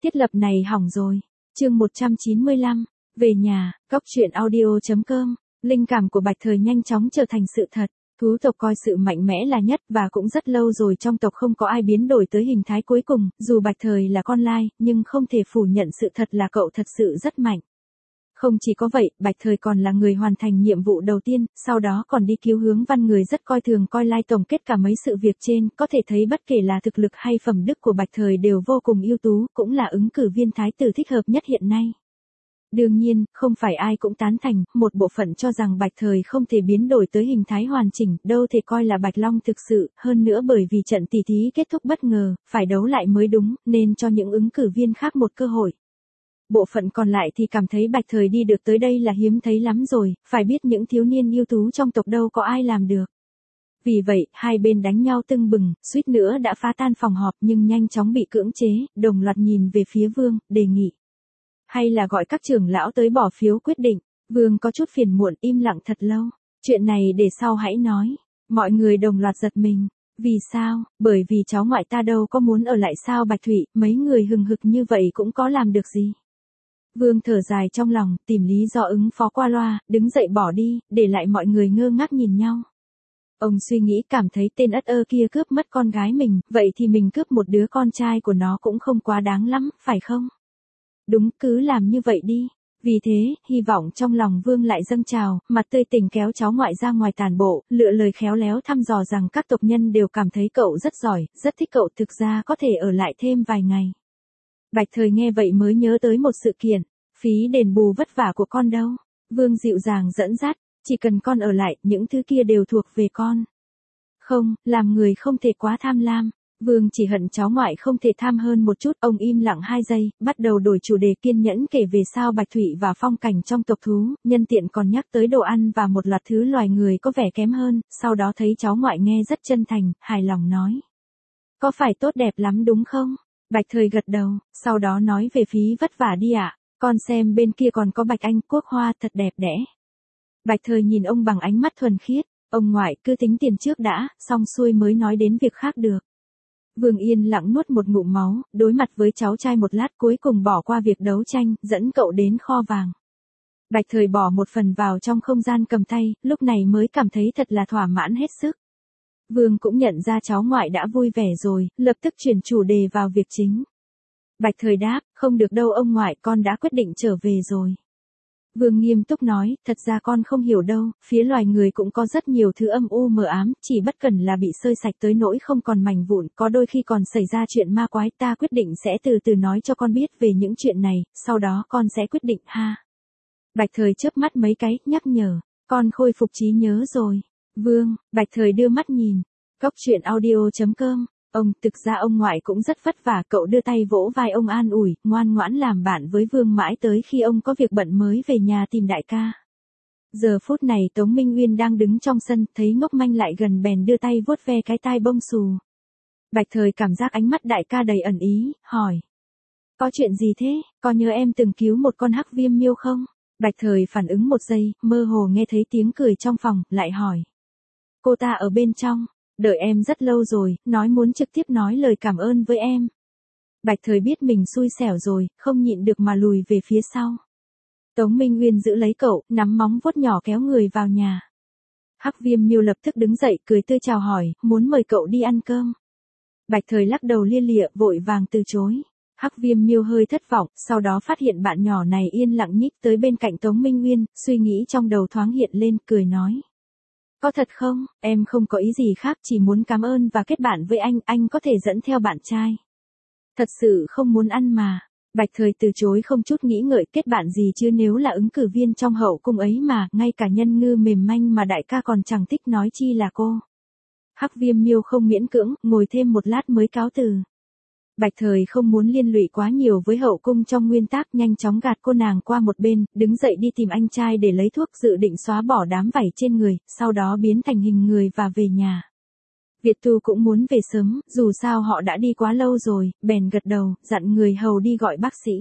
Thiết lập này hỏng rồi. Chương 195. Về nhà, Cóc truyện audio.com. Linh cảm của Bạch Thời nhanh chóng trở thành sự thật. Thú tộc coi sự mạnh mẽ là nhất và cũng rất lâu rồi trong tộc không có ai biến đổi tới hình thái cuối cùng, dù Bạch Thời là con lai, nhưng không thể phủ nhận sự thật là cậu thật sự rất mạnh. Không chỉ có vậy, Bạch Thời còn là người hoàn thành nhiệm vụ đầu tiên, sau đó còn đi cứu Hướng Văn, người rất coi thường coi lai. Tổng kết cả mấy sự việc trên, có thể thấy bất kể là thực lực hay phẩm đức của Bạch Thời đều vô cùng ưu tú, cũng là ứng cử viên thái tử thích hợp nhất hiện nay. Đương nhiên, không phải ai cũng tán thành, một bộ phận cho rằng Bạch Thời không thể biến đổi tới hình thái hoàn chỉnh, đâu thể coi là Bạch Long thực sự, hơn nữa bởi vì trận tỷ thí kết thúc bất ngờ, phải đấu lại mới đúng, nên cho những ứng cử viên khác một cơ hội. Bộ phận còn lại thì cảm thấy Bạch Thời đi được tới đây là hiếm thấy lắm rồi, phải biết những thiếu niên ưu tú trong tộc đâu có ai làm được. Vì vậy, hai bên đánh nhau tưng bừng, suýt nữa đã phá tan phòng họp nhưng nhanh chóng bị cưỡng chế, đồng loạt nhìn về phía Vương, đề nghị. Hay là gọi các trưởng lão tới bỏ phiếu quyết định. Vương có chút phiền muộn, im lặng thật lâu. Chuyện này để sau hãy nói. Mọi người đồng loạt giật mình. Vì sao? Bởi vì cháu ngoại ta đâu có muốn ở lại sao Bạch Thụy, mấy người hừng hực như vậy cũng có làm được gì. Vương thở dài trong lòng, tìm lý do ứng phó qua loa, đứng dậy bỏ đi, để lại mọi người ngơ ngác nhìn nhau. Ông suy nghĩ cảm thấy tên ất ơ kia cướp mất con gái mình, vậy thì mình cướp một đứa con trai của nó cũng không quá đáng lắm, phải không? Đúng, cứ làm như vậy đi. Vì thế, hy vọng trong lòng Vương lại dâng trào, mặt tươi tỉnh kéo cháu ngoại ra ngoài tản bộ, lựa lời khéo léo thăm dò rằng các tộc nhân đều cảm thấy cậu rất giỏi, rất thích cậu, thực ra có thể ở lại thêm vài ngày. Bạch Thời nghe vậy mới nhớ tới một sự kiện, phí đền bù vất vả của con đâu. Vương dịu dàng dẫn dắt, chỉ cần con ở lại, những thứ kia đều thuộc về con. Không, làm người không thể quá tham lam. Vương chỉ hận cháu ngoại không thể tham hơn một chút. Ông im lặng 2 giây, bắt đầu đổi chủ đề, kiên nhẫn kể về sao Bạch Thụy và phong cảnh trong tộc thú, nhân tiện còn nhắc tới đồ ăn và một loạt thứ loài người có vẻ kém hơn, sau đó thấy cháu ngoại nghe rất chân thành, hài lòng nói. Có phải tốt đẹp lắm đúng không? Bạch Thời gật đầu, sau đó nói về phí vất vả đi ạ. Con xem bên kia còn có Bạch Anh Quốc hoa thật đẹp đẽ. Bạch Thời nhìn ông bằng ánh mắt thuần khiết, ông ngoại cứ tính tiền trước đã, xong xuôi mới nói đến việc khác được. Vương yên lặng nuốt một ngụm máu, đối mặt với cháu trai một lát cuối cùng bỏ qua việc đấu tranh, dẫn cậu đến kho vàng. Bạch Thời bỏ một phần vào trong không gian cầm tay, lúc này mới cảm thấy thật là thỏa mãn hết sức. Vương cũng nhận ra cháu ngoại đã vui vẻ rồi, lập tức chuyển chủ đề vào việc chính. Bạch Thời đáp, không được đâu ông ngoại, con đã quyết định trở về rồi. Vương nghiêm túc nói, thật ra con không hiểu đâu, phía loài người cũng có rất nhiều thứ âm u mờ ám, chỉ bất cần là bị xơi sạch tới nỗi không còn mảnh vụn, có đôi khi còn xảy ra chuyện ma quái, ta quyết định sẽ từ từ nói cho con biết về những chuyện này, sau đó con sẽ quyết định ha. Bạch Thời chớp mắt mấy cái, nhắc nhở, con khôi phục trí nhớ rồi. Vương, Bạch Thời đưa mắt nhìn, Cóc truyện audio.com. Thực ra ông ngoại cũng rất vất vả, cậu đưa tay vỗ vai ông an ủi, ngoan ngoãn làm bạn với Vương mãi tới khi ông có việc bận mới về nhà tìm đại ca. Giờ phút này Tống Minh Uyên đang đứng trong sân, thấy Ngốc Manh lại gần bèn đưa tay vuốt ve cái tai bông xù. Bạch Thời cảm giác ánh mắt đại ca đầy ẩn ý, hỏi. Có chuyện gì thế, có nhớ em từng cứu một con hắc viêm miêu không? Bạch Thời phản ứng một giây, mơ hồ nghe thấy tiếng cười trong phòng, lại hỏi. Cô ta ở bên trong. Đợi em rất lâu rồi, nói muốn trực tiếp nói lời cảm ơn với em. Bạch Thời biết mình xui xẻo rồi, không nhịn được mà lùi về phía sau. Tống Minh Uyên giữ lấy cậu, nắm móng vuốt nhỏ kéo người vào nhà. Hắc Viêm Miêu lập tức đứng dậy, cười tươi chào hỏi, muốn mời cậu đi ăn cơm. Bạch Thời lắc đầu lia lịa, vội vàng từ chối. Hắc Viêm Miêu hơi thất vọng, sau đó phát hiện bạn nhỏ này yên lặng nhích tới bên cạnh Tống Minh Uyên, suy nghĩ trong đầu thoáng hiện lên, cười nói. Có thật không, em không có ý gì khác, chỉ muốn cảm ơn và kết bạn với anh có thể dẫn theo bạn trai. Thật sự không muốn ăn mà. Bạch Thời từ chối không chút nghĩ ngợi, kết bạn gì chứ, nếu là ứng cử viên trong hậu cung ấy mà, ngay cả nhân ngư mềm manh mà đại ca còn chẳng thích nói chi là cô. Hắc Viêm Miêu không miễn cưỡng, ngồi thêm một lát mới cáo từ. Bạch Thời không muốn liên lụy quá nhiều với hậu cung trong nguyên tắc, nhanh chóng gạt cô nàng qua một bên, đứng dậy đi tìm anh trai để lấy thuốc, dự định xóa bỏ đám vảy trên người, sau đó biến thành hình người và về nhà. Việt Tu cũng muốn về sớm, dù sao họ đã đi quá lâu rồi, bèn gật đầu, dặn người hầu đi gọi bác sĩ.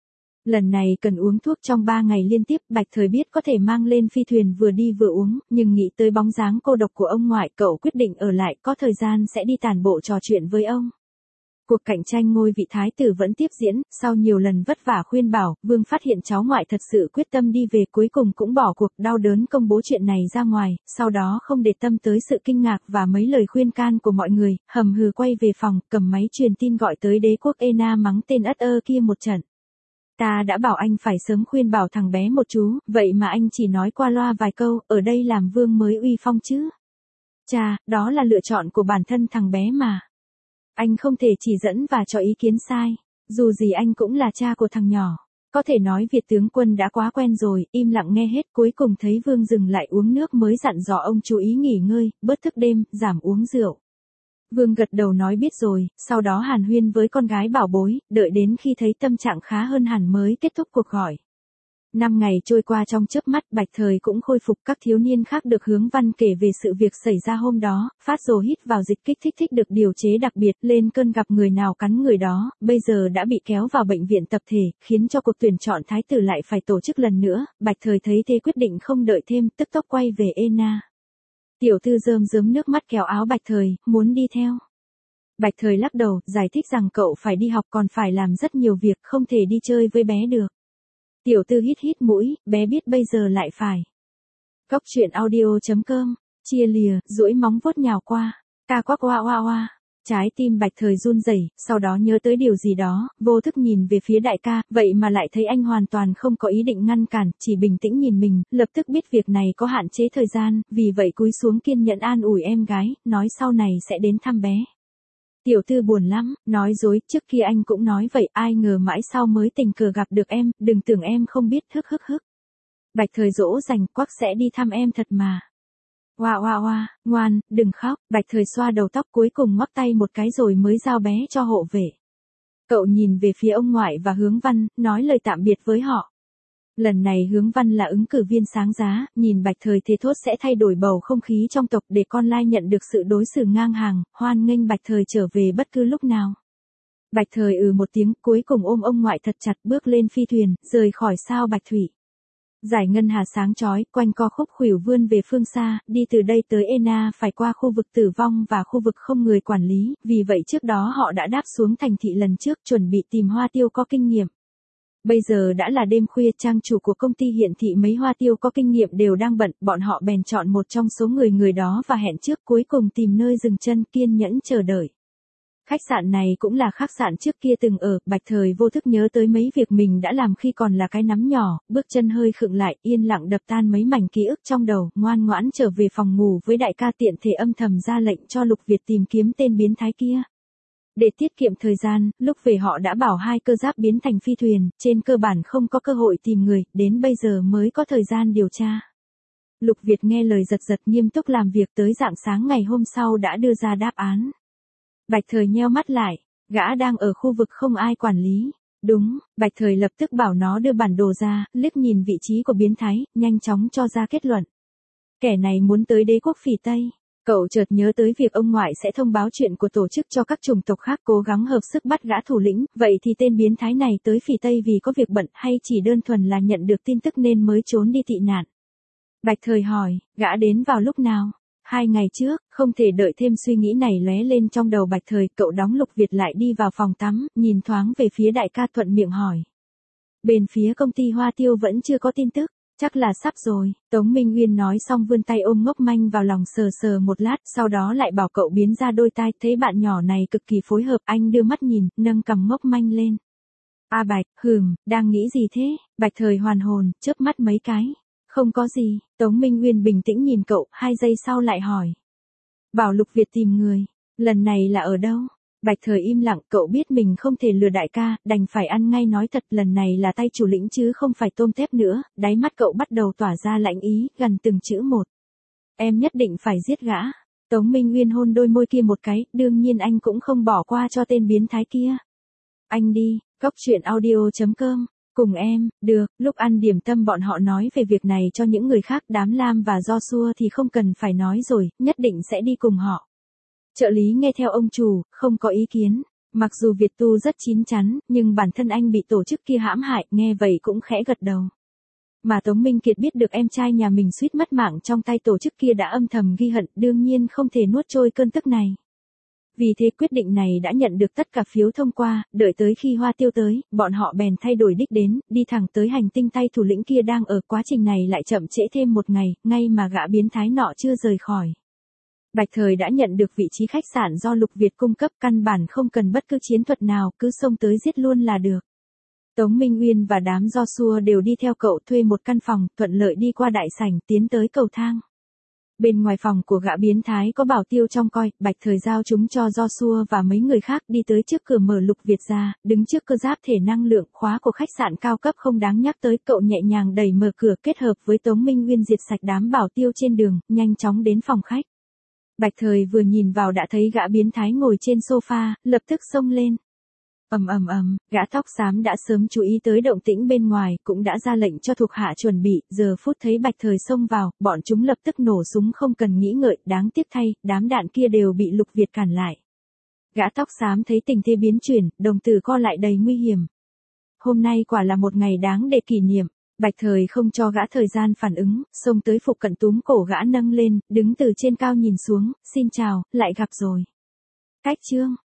Lần này cần uống thuốc trong 3 ngày liên tiếp, Bạch Thời biết có thể mang lên phi thuyền vừa đi vừa uống, nhưng nghĩ tới bóng dáng cô độc của ông ngoại, cậu quyết định ở lại, có thời gian sẽ đi tản bộ trò chuyện với ông. Cuộc cạnh tranh ngôi vị thái tử vẫn tiếp diễn, sau nhiều lần vất vả khuyên bảo, Vương phát hiện cháu ngoại thật sự quyết tâm đi về, cuối cùng cũng bỏ cuộc, đau đớn công bố chuyện này ra ngoài, sau đó không để tâm tới sự kinh ngạc và mấy lời khuyên can của mọi người, hầm hừ quay về phòng, cầm máy truyền tin gọi tới đế quốc Ena mắng tên ất ơ kia một trận. Ta đã bảo anh phải sớm khuyên bảo thằng bé một chú, vậy mà anh chỉ nói qua loa vài câu, ở đây làm vương mới uy phong chứ. Chà, đó là lựa chọn của bản thân thằng bé mà. Anh không thể chỉ dẫn và cho ý kiến sai. Dù gì anh cũng là cha của thằng nhỏ. Có thể nói Việt tướng quân đã quá quen rồi, im lặng nghe hết, cuối cùng thấy Vương dừng lại uống nước mới dặn dò ông chú ý nghỉ ngơi, bớt thức đêm, giảm uống rượu. Vương gật đầu nói biết rồi, sau đó hàn huyên với con gái bảo bối, đợi đến khi thấy tâm trạng khá hơn hẳn mới kết thúc cuộc gọi. 5 ngày trôi qua trong chớp mắt, Bạch Thời cũng khôi phục, các thiếu niên khác được Hướng Văn kể về sự việc xảy ra hôm đó, phát rồ hít vào dịch kích thích được điều chế đặc biệt, lên cơn gặp người nào cắn người đó, bây giờ đã bị kéo vào bệnh viện tập thể, khiến cho cuộc tuyển chọn thái tử lại phải tổ chức lần nữa, Bạch Thời thấy thế quyết định không đợi thêm, tức tốc quay về Ena. Tiểu thư rơm rớm nước mắt kéo áo Bạch Thời, muốn đi theo. Bạch Thời lắc đầu, giải thích rằng cậu phải đi học còn phải làm rất nhiều việc, không thể đi chơi với bé được. Tiểu tư hít mũi, bé biết bây giờ lại phải. Góc truyện audio.com, chia lìa, duỗi móng vuốt nhào qua, ca quắc oa oa oa. Trái tim Bạch Thời run rẩy, sau đó nhớ tới điều gì đó, vô thức nhìn về phía đại ca, vậy mà lại thấy anh hoàn toàn không có ý định ngăn cản, chỉ bình tĩnh nhìn mình, lập tức biết việc này có hạn chế thời gian, vì vậy cúi xuống kiên nhẫn an ủi em gái, nói sau này sẽ đến thăm bé. Tiểu tư buồn lắm, nói dối, trước kia anh cũng nói vậy, ai ngờ mãi sau mới tình cờ gặp được em, đừng tưởng em không biết, hức. Bạch Thời dỗ dành, quắc sẽ đi thăm em thật mà. Oa, ngoan, đừng khóc, Bạch Thời xoa đầu tóc cuối cùng ngoắc tay một cái rồi mới giao bé cho hộ vệ. Cậu nhìn về phía ông ngoại và Hướng Văn, nói lời tạm biệt với họ. Lần này Hướng Văn là ứng cử viên sáng giá, nhìn Bạch Thời thề thốt sẽ thay đổi bầu không khí trong tộc để con lai nhận được sự đối xử ngang hàng, hoan nghênh Bạch Thời trở về bất cứ lúc nào. Bạch Thời một tiếng, cuối cùng ôm ông ngoại thật chặt bước lên phi thuyền, rời khỏi sao Bạch Thủy. Dải ngân hà sáng chói, quanh co khúc khuỷu vươn về phương xa, đi từ đây tới Ena phải qua khu vực tử vong và khu vực không người quản lý, vì vậy trước đó họ đã đáp xuống thành thị lần trước chuẩn bị tìm hoa tiêu có kinh nghiệm. Bây giờ đã là đêm khuya, trang chủ của công ty hiển thị mấy hoa tiêu có kinh nghiệm đều đang bận, bọn họ bèn chọn một trong số người đó và hẹn trước, cuối cùng tìm nơi dừng chân, kiên nhẫn chờ đợi. Khách sạn này cũng là khách sạn trước kia từng ở, Bạch Thời vô thức nhớ tới mấy việc mình đã làm khi còn là cái nắm nhỏ, bước chân hơi khựng lại, yên lặng đập tan mấy mảnh ký ức trong đầu, ngoan ngoãn trở về phòng ngủ với đại ca, tiện thể âm thầm ra lệnh cho Lục Việt tìm kiếm tên biến thái kia. Để tiết kiệm thời gian, lúc về họ đã bảo hai cơ giáp biến thành phi thuyền, trên cơ bản không có cơ hội tìm người, đến bây giờ mới có thời gian điều tra. Lục Việt nghe lời giật nghiêm túc làm việc tới rạng sáng ngày hôm sau đã đưa ra đáp án. Bạch Thời nheo mắt lại, gã đang ở khu vực không ai quản lý. Đúng, Bạch Thời lập tức bảo nó đưa bản đồ ra, liếc nhìn vị trí của biến thái, nhanh chóng cho ra kết luận. Kẻ này muốn tới đế quốc Phỉ Tây. Cậu chợt nhớ tới việc ông ngoại sẽ thông báo chuyện của tổ chức cho các chủng tộc khác cố gắng hợp sức bắt gã thủ lĩnh, vậy thì tên biến thái này tới Phỉ Tây vì có việc bận hay chỉ đơn thuần là nhận được tin tức nên mới trốn đi tị nạn. Bạch Thời hỏi, gã đến vào lúc nào? 2 ngày trước, không thể đợi thêm, suy nghĩ này lóe lên trong đầu Bạch Thời, cậu đóng Lục Việt lại đi vào phòng tắm, nhìn thoáng về phía đại ca thuận miệng hỏi. Bên phía công ty hoa tiêu vẫn chưa có tin tức, chắc là sắp rồi, Tống Minh Uyên nói xong vươn tay ôm Ngốc Manh vào lòng sờ một lát, sau đó lại bảo cậu biến ra đôi tai, thấy bạn nhỏ này cực kỳ phối hợp, anh đưa mắt nhìn, nâng cằm Ngốc Manh lên. A Bạch, đang nghĩ gì thế? Bạch Thời hoàn hồn, chớp mắt mấy cái. Không có gì, Tống Minh Uyên bình tĩnh nhìn cậu, 2 giây sau lại hỏi. Bảo Lục Việt tìm người, lần này là ở đâu? Bạch Thời im lặng, cậu biết mình không thể lừa đại ca, đành phải ăn ngay nói thật, lần này là tay chủ lĩnh chứ không phải tôm tép nữa, đáy mắt cậu bắt đầu tỏa ra lãnh ý, gần từng chữ một. Em nhất định phải giết gã. Tống Minh Uyên hôn đôi môi kia một cái, đương nhiên anh cũng không bỏ qua cho tên biến thái kia. Anh đi, góc truyện audio.com. Cùng em, được, lúc ăn điểm tâm bọn họ nói về việc này cho những người khác, Đám Lam và Do Xua thì không cần phải nói rồi, nhất định sẽ đi cùng họ. Trợ lý nghe theo ông chủ, không có ý kiến. Mặc dù Việt Tu rất chín chắn, nhưng bản thân anh bị tổ chức kia hãm hại, nghe vậy cũng khẽ gật đầu. Mà Tống Minh Kiệt biết được em trai nhà mình suýt mất mạng trong tay tổ chức kia đã âm thầm ghi hận, đương nhiên không thể nuốt trôi cơn tức này. Vì thế quyết định này đã nhận được tất cả phiếu thông qua, đợi tới khi Hoa Tiêu tới, bọn họ bèn thay đổi đích đến, đi thẳng tới hành tinh tay thủ lĩnh kia đang ở. Quá trình này lại chậm trễ thêm một ngày, ngay mà gã biến thái nọ chưa rời khỏi. Bạch Thời đã nhận được vị trí khách sạn do Lục Việt cung cấp, căn bản không cần bất cứ chiến thuật nào, cứ xông tới giết luôn là được. Tống Minh Uyên và đám Joshua đều đi theo cậu, thuê một căn phòng, thuận lợi đi qua đại sảnh, tiến tới cầu thang. Bên ngoài phòng của gã biến thái có bảo tiêu trông coi, Bạch Thời giao chúng cho Joshua và mấy người khác, đi tới trước cửa mở Lục Việt ra, đứng trước cơ giáp thể năng lượng, khóa của khách sạn cao cấp không đáng nhắc tới, cậu nhẹ nhàng đẩy mở cửa, kết hợp với Tống Minh Uyên diệt sạch đám bảo tiêu trên đường, nhanh chóng đến phòng khách. Bạch Thời vừa nhìn vào đã thấy gã biến thái ngồi trên sofa, lập tức xông lên. Gã tóc xám đã sớm chú ý tới động tĩnh bên ngoài, cũng đã ra lệnh cho thuộc hạ chuẩn bị, giờ phút thấy Bạch Thời xông vào, bọn chúng lập tức nổ súng không cần nghĩ ngợi, đáng tiếc thay, đám đạn kia đều bị Lục Việt cản lại. Gã tóc xám thấy tình thế biến chuyển, đồng tử co lại đầy nguy hiểm. Hôm nay quả là một ngày đáng để kỷ niệm. Bạch Thời không cho gã thời gian phản ứng, xông tới phục cận túm cổ gã nâng lên, đứng từ trên cao nhìn xuống, xin chào, lại gặp rồi. Cách chương.